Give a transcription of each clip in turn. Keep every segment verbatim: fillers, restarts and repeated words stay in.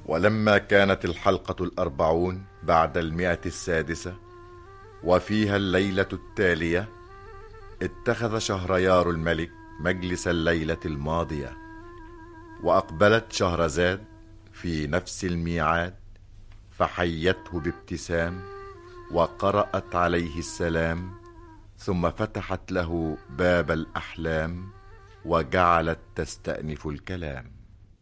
ولما كانت الحلقة الأربعون بعد المئة السادسة وفيها الليلة التالية، اتخذ شهريار الملك مجلس الليلة الماضية، وأقبلت شهرزاد في نفس الميعاد، فحيته بابتسام وقرأت عليه السلام، ثم فتحت له باب الأحلام وجعلت تستأنف الكلام.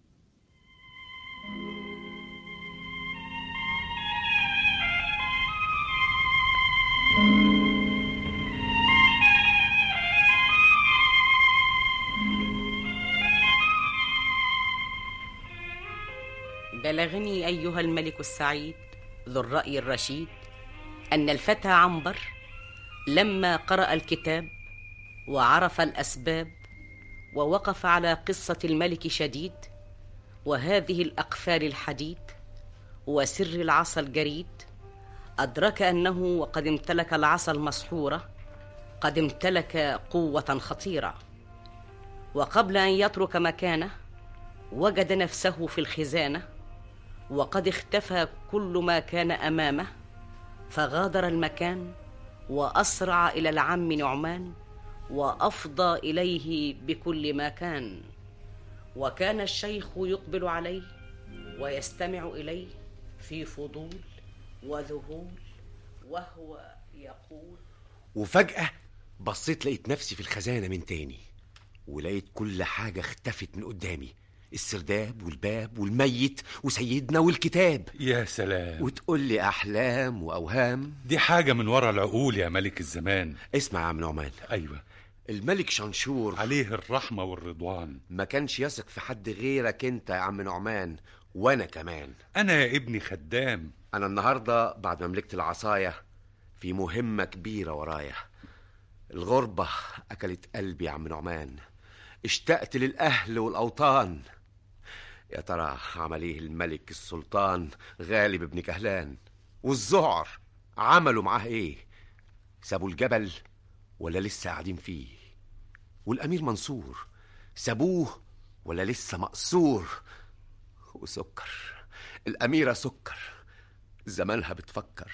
بلغني أيها الملك السعيد ذو الرأي الرشيد أن الفتى عنبر لما قرأ الكتاب وعرف الأسباب ووقف على قصة الملك شديد وهذه الأقفال الحديد وسر العصا الجريد، أدرك أنه وقد امتلك العصا المسحورة قد امتلك قوة خطيرة، وقبل أن يترك مكانه وجد نفسه في الخزانة وقد اختفى كل ما كان أمامه، فغادر المكان وأسرع إلى العم نعمان وأفضى إليه بكل ما كان. وكان الشيخ يقبل عليه ويستمع إليه في فضول وذهول وهو يقول. وفجأة بصيت لقيت نفسي في الخزانة من تاني، ولقيت كل حاجة اختفت من قدامي، السرداب والباب والميت وسيدنا والكتاب. يا سلام، وتقول لي أحلام وأوهام؟ دي حاجة من ورا العقول يا ملك الزمان. اسمع يا عم نعمان. أيوة، الملك شنشور عليه الرحمة والرضوان ما كانش يثق في حد غيرك انت يا عم نعمان، وانا كمان. انا يا ابني خدام. انا النهاردة بعد ما ملكت العصاية في مهمة كبيرة ورايا. الغربة اكلت قلبي يا عم نعمان، اشتقت للاهل والاوطان. يا ترى عمل ايه الملك السلطان غالب ابن كهلان والزعر؟ عملوا معاه ايه؟ سابوا الجبل ولا لسه قاعدين فيه؟ والأمير منصور سابوه ولا لسه مقصور؟ وسكر، الأميرة سكر زمانها بتفكر.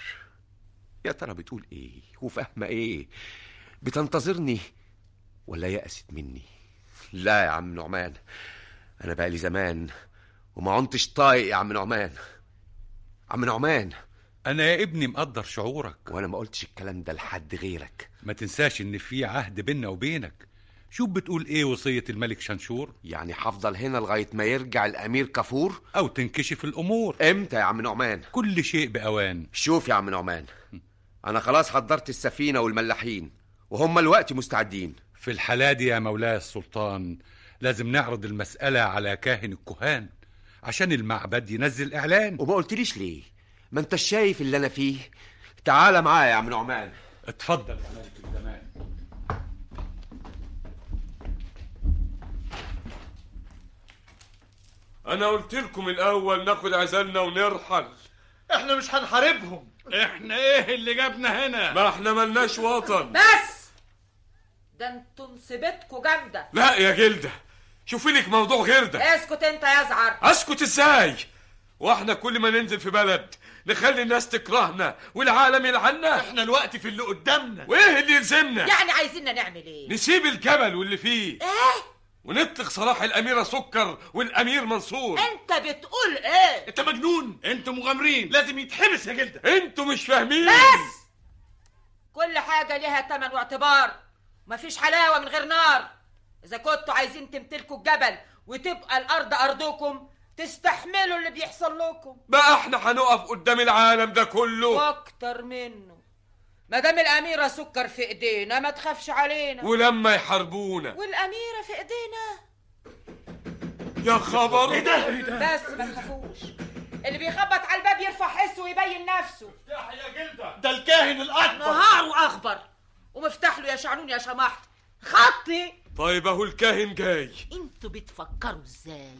يا ترى بتقول ايه وفاهمة ايه؟ بتنتظرني ولا يأست مني؟ لا يا عم نعمان، أنا بقالي زمان وما عنتش طايق يا عم نعمان. عم نعمان، أنا يا ابني مقدر شعورك، وأنا ما قلتش الكلام ده لحد غيرك. ما تنساش إن في عهد بيننا وبينك. شوف بتقول إيه وصية الملك شنشور؟ يعني حفضل هنا لغاية ما يرجع الأمير كفور أو تنكشف الأمور. إمتى يا عم نعمان؟ كل شيء بأوان. شوف يا عم نعمان، أنا خلاص حضرت السفينة والملاحين وهم الوقت مستعدين. في الحالة دي يا مولاي السلطان لازم نعرض المسألة على كاهن الكهان عشان المعبد ينزل إعلان. وما قلتليش ليه؟ ما انت شايف اللي أنا فيه. تعال معايا يا عم نعمان. اتفضل يا ملك الزمان. أنا قلت لكم الأول ناخد عزلنا ونرحل. احنا مش هنحاربهم. احنا ايه اللي جابنا هنا؟ ما احنا ملناش وطن. بس ده انتوا نصيبتكوا جامده. لا يا جلده، شوفي لك موضوع غير ده. اسكت انت يا زعر. اسكت ازاي؟ واحنا كل ما ننزل في بلد نخلي الناس تكرهنا والعالم يلعننا؟ احنا الوقت في اللي قدامنا. وايه اللي يلزمنا؟ يعني عايزيننا نعمل ايه؟ نسيب الجبل واللي فيه ايه ونطلق صلاح الأميرة سكر والأمير منصور. انت بتقول ايه؟ انت مجنون، انتوا مغامرين، لازم يتحبس يا جلده. انتوا مش فاهمين. بس كل حاجة ليها تمن واعتبار، مفيش حلاوة من غير نار. إذا كنتوا عايزين تمتلكوا الجبل وتبقى الأرض أرضكم تستحملوا اللي بيحصل لكم. بقى احنا هنقف قدام العالم ده كله واكتر منه. مدام الأميرة سكر في ايدينا ما تخافش علينا. ولما يحاربونا والأميرة في ايدينا يا خبر. ايه ده؟ بس ما تخافوش، اللي بيخبط على الباب يرفع حسه ويبين نفسه. افتحي يا جلده، ده الكاهن الأكبر. نهار وأخبر، ومفتح له يا شعنون يا شمحت خطي. طيب اهو الكاهن جاي. انتوا بتفكروا ازاي؟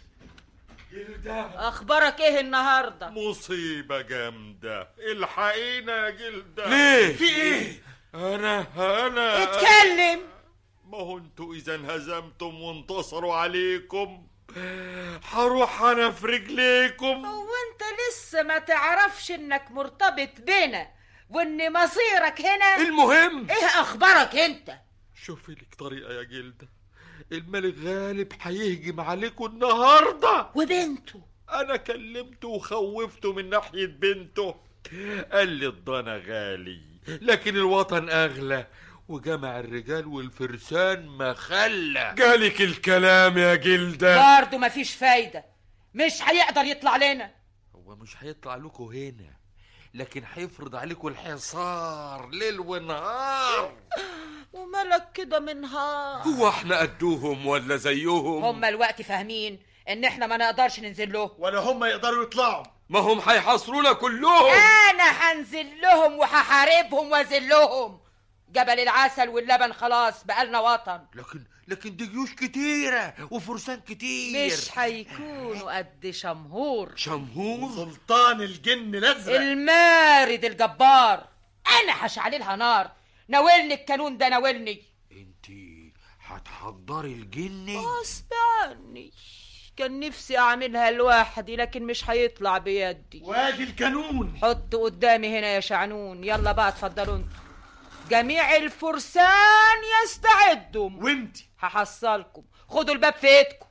جلده، اخبارك ايه النهارده؟ مصيبة جامدة، الحقينا يا جلده. ليه؟ في ايه؟ انا انا اتكلم. ما هو انتوا اذا انهزمتم وانتصروا عليكم هروح انا في رجليكم. هو انت لسه ما تعرفش انك مرتبط بينا وان مصيرك هنا؟ المهم ايه اخبارك انت؟ شوفي لك طريقة يا جلدة، الملك غالب هيهجم عليكم النهاردة وبنته. انا كلمته وخوفته من ناحية بنته، قال لي الضنا غالي لكن الوطن اغلى، وجمع الرجال والفرسان ما خلى. جالك الكلام يا جلدة؟ برضه مفيش فايدة، مش هيقدر يطلع لنا. هو مش هيطلع لكم هنا، لكن هيفرض عليكم الحصار ليل ونهار. ومالك كده منها؟ هو احنا قدوهم ولا زيهم؟ هم الوقت فاهمين ان احنا ما نقدرش ننزل له، ولا هم يقدروا يطلعوا. ما هم هيحاصرونا كلهم. انا هنزل لهم وهحاربهم وازلهم. جبل العسل واللبن خلاص بقالنا وطن. لكن لكن دي جيوش كتيرة وفرسان كتير، مش هيكونوا قد شمهور. شمهور سلطان الجن الازرق المارد الجبار. انا هشعللها نار. ناولني الكانون ده، ناولني. انتي هتحضري الجن؟ غصب عني، كان نفسي اعملها لوحدي لكن مش هيطلع بيدي. وادي الكانون، حط قدامي هنا يا شعنون. يلا بقى اتفضلوا انتوا، جميع الفرسان يستعدوا، وانتي هحصلكم. خدوا الباب في ايدكم.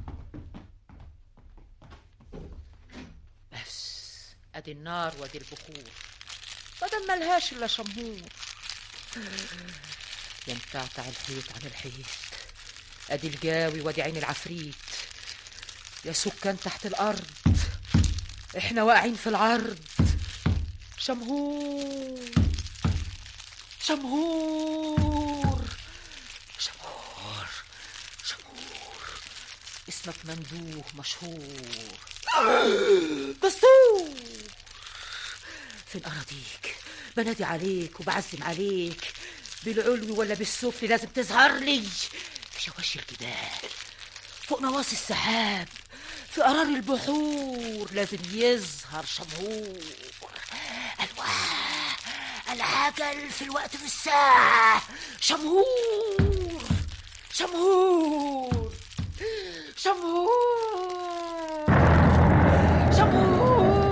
بس ادي النار وادي البخور، بدل ملهاش الا شمهور. ينتعتع الحيط عن الحيط، ادي الجاوي وادي عين العفريت. يا سكان تحت الارض، احنا واقعين في العرض. شمهور شمهور شمهور شمهور، اسمك مندوه مشهور. دستور فين أراضيك؟ بنادي عليك وبعزم عليك، بالعلو ولا بالسفل لازم تظهر لي. في شواشي الجبال، فوق نواصي السحاب، في قرار البحور لازم يظهر شمهور. الواه العجل في الوقت في الساعة. شمهور شمهور شمهور شمهور.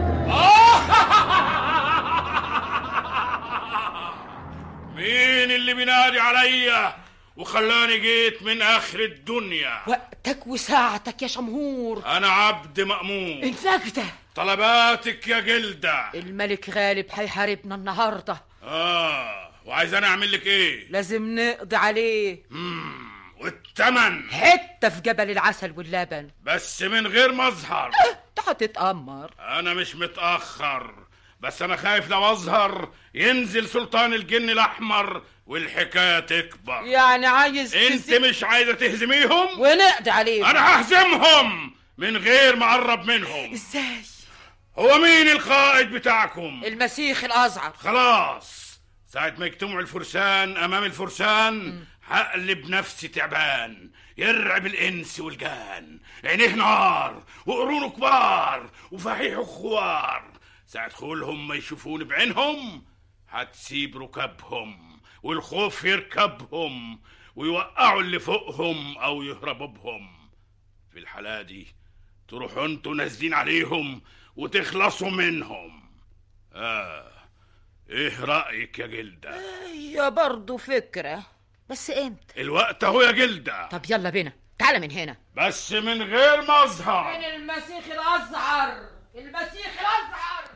مين اللي بينادي عليا وخلاني جيت من آخر الدنيا؟ وقتك وساعتك يا شمهور. أنا عبد مأمون. انفاكته. طلباتك يا جلدة. الملك غالب هيحاربنا النهارده. آه وعايز أنا أعمل لك إيه؟ لازم نقضي عليه. مم. والتمن حتة في جبل العسل واللبن، بس من غير مظهر. انت هتتأمر. أنا مش متأخر، بس أنا خايف لو أظهر ينزل سلطان الجن الأحمر والحكاية تكبر. يعني عايز انت تزي... مش عايزة تهزميهم ونقضي عليهم. أنا ههزمهم من غير ما أقرب منهم. ازاي؟ هو مين القائد بتاعكم؟ المسيح الأزعر. خلاص، ساعة ما يجتمعوا الفرسان أمام الفرسان هقلب نفسي تعبان يرعب الإنس والجان، عينيه نار وقرونه كبار وفحيحه خوار. ساعة خولهم ما يشوفوني بعينهم هتسيب ركابهم والخوف يركبهم ويوقعوا اللي فوقهم أو يهربوا بهم. في الحالة دي تروحوا انتوا نازلين عليهم وتخلصوا منهم. آه ايه رأيك يا جلدة؟ هي برضو فكرة، بس امتى؟ الوقت اهو يا جلدة. طب يلا بينا، تعال من هنا. بس من غير مظهر. من المسيح الأزعر، المسيح الأزعر.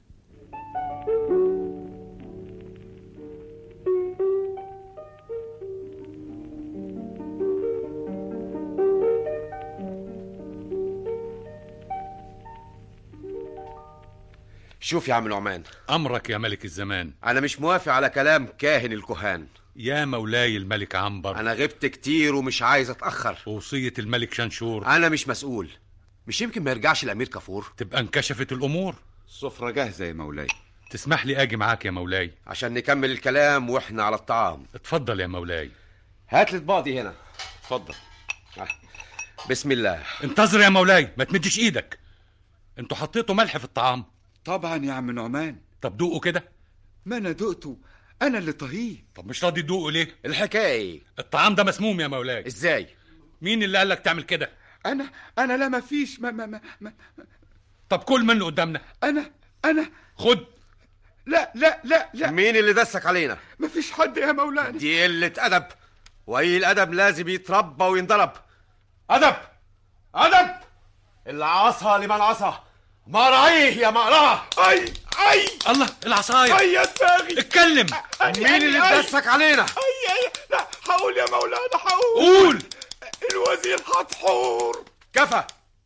شوف يا عم نعمان، أمرك يا ملك الزمان. أنا مش موافق على كلام كاهن الكهان. يا مولاي الملك عنبر، أنا غبت كتير ومش عايز أتأخر. وصية الملك شنشور. أنا مش مسؤول، مش يمكن ما يرجعش الأمير كافور؟ تبقى انكشفت الأمور. السفرة جاهزة يا مولاي. تسمح لي أجي معاك يا مولاي عشان نكمل الكلام وإحنا على الطعام. اتفضل يا مولاي. هات لي طباقي هنا. اتفضل. بسم الله. انتظر يا مولاي، ما تمدش ايدك. انتوا حطيتوا ملح في الطعام؟ طبعا يا عم نعمان. طب دوقوا كده. ما انا دقته، انا اللي طهيه. طب مش راضي تدوقوا ليه؟ الحكايه ايه؟ الطعام ده مسموم يا مولاي. ازاي؟ مين اللي قالك تعمل كده؟ انا انا لا ما فيش ما ما ما, ما. طب كل من اللي قدامنا. انا انا خد. لا لا لا لا. مين اللي دسك علينا؟ ما فيش حد يا مولانا. دي قلة أدب، وأي الأدب لازم يتربى وينضرب. أدب أدب، اللي عصى لمن عصى، ما رأيه يا مقراه. اي اي الله، العصايه. اي يا دماغي. اتكلم. مين اللي دسك علينا؟ اي اي لا هقول يا مولانا هقول. قول. الوزير حتحور. كفى.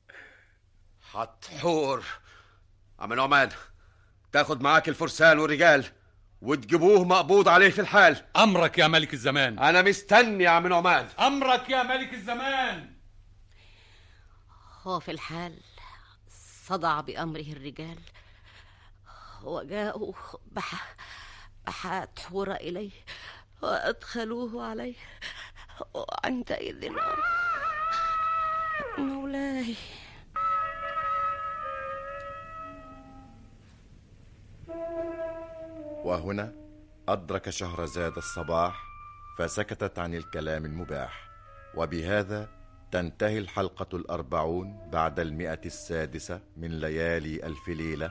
حتحور. عم نعمان، تاخد معاك الفرسان والرجال وتجيبوه مقبوض عليه في الحال. امرك يا ملك الزمان. انا مستني يا عم نعمان. امرك يا ملك الزمان. هو في الحال صدع بأمره الرجال وجاءوا بح... بحتحور إليه وأدخلوه عليه، وعندئذ مولاي. وهنا أدرك شهرزاد الصباح فسكتت عن الكلام المباح. وبهذا تنتهي الحلقة الأربعون بعد المئة السادسة من ليالي ألف ليلة،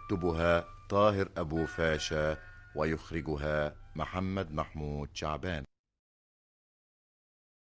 يكتبها طاهر أبو فاشا ويخرجها محمد محمود شعبان.